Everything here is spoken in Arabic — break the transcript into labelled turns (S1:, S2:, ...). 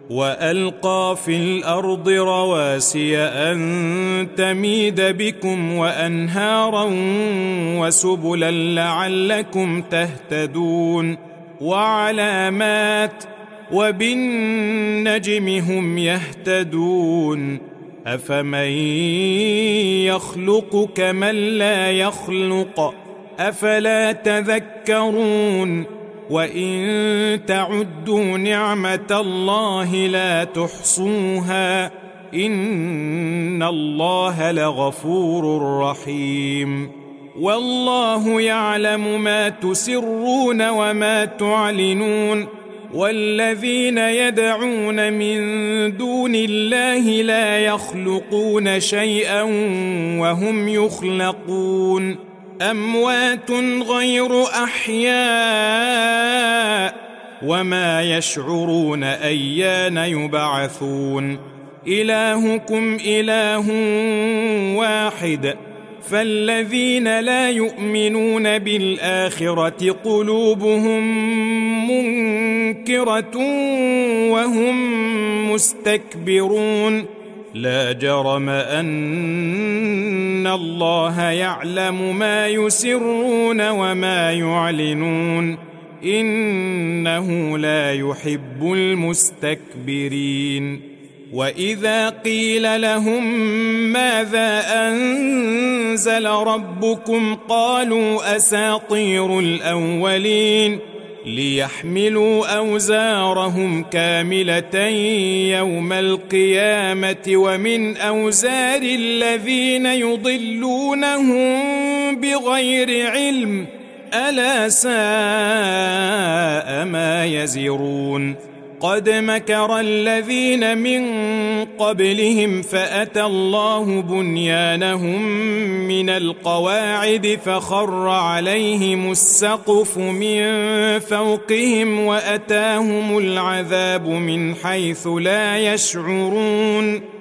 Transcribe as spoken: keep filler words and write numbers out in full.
S1: وألقى في الأرض رواسي أن تميد بكم وأنهارا وسبلا لعلكم تهتدون وعلامات وبالنجم هم يهتدون أفمن يخلق كمن لا يخلق أفلا تذكرون وإن تعدوا نعمة الله لا تحصوها إن الله لغفور رحيم والله يعلم ما تسرون وما تعلنون والذين يدعون من دون الله لا يخلقون شيئا وهم يخلقون أموات غير أحياء وما يشعرون أيان يبعثون إلهكم إله واحد فالذين لا يؤمنون بالآخرة قلوبهم منكرة وهم مستكبرون لا جرم أن الله يعلم ما يسرون وما يعلنون إنه لا يحب المستكبرين وإذا قيل لهم ماذا أنزل ربكم قالوا أساطير الأولين ليحملوا أوزارهم كاملة يوم القيامة ومن أوزار الذين يضلونهم بغير علم ألا ساء ما يزرون قد مكر الذين من قبلهم فأتى الله بنيانهم من القواعد فخر عليهم السقف من فوقهم وأتاهم العذاب من حيث لا يشعرون